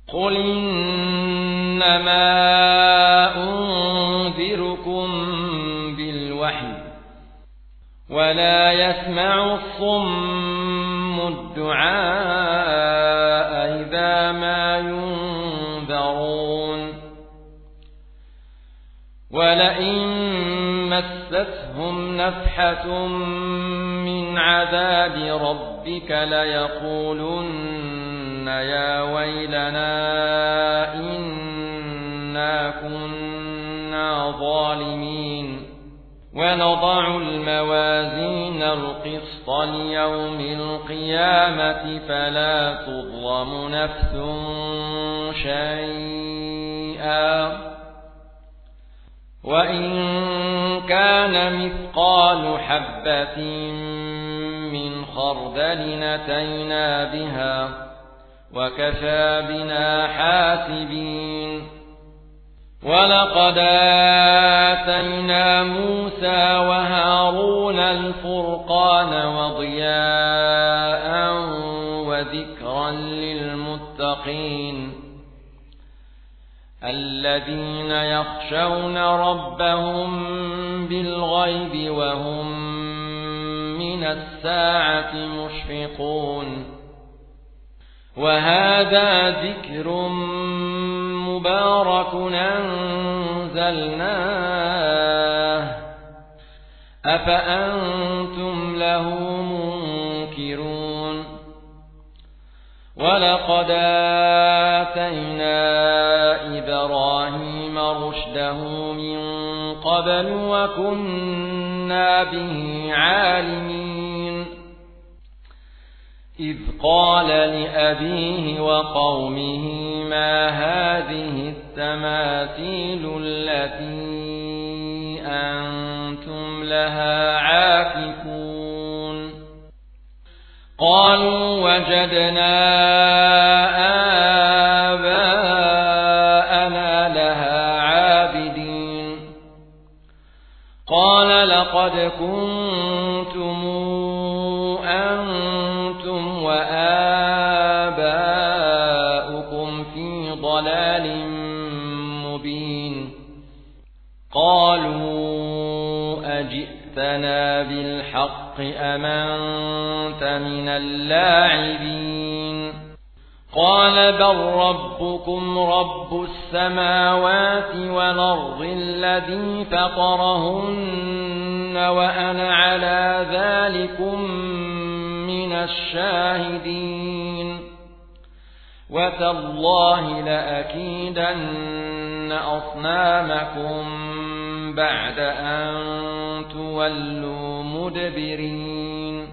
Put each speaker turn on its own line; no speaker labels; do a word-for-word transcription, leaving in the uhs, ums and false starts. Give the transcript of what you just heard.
قل إنما أنذركم بالوحي ولا يسمع الصم الدعاء إذا ما ينذرون ولئن مستهم نفحة من عذاب ربك ليقولن يا ويلنا إنا كنا ظالمين ونضع الموازين القسط ليوم القيامة فلا تظلم نفس شيئا وإن كان مثقال حبة من خردل أتينا بها وكفى بنا حاسبين ولقد آتينا موسى وهارون الفرقان وضياء وذكرا للمتقين الذين يخشون ربهم بالغيب وهم من الساعة مشفقون وهذا ذكر مبارك أنزلناه أفأنتم له منكرون ولقد آتينا إبراهيم رشده من قبل وكنا به عالمين إذ قال لأبيه وقومه ما هذه التماثيل التي أنتم لها عاكفون قالوا وجدنا آباءنا لها عابدين قال لقد كنتم أنتم وآباؤكم في ضلال مبين قالوا أجئتنا بالحق أم أنت من اللاعبين قال بل ربكم رب السماوات والأرض الذي فطرهن وأنا على ذلكم من الشاهدين وتالله لأكيدن أصنامكم بعد أن تولوا مدبرين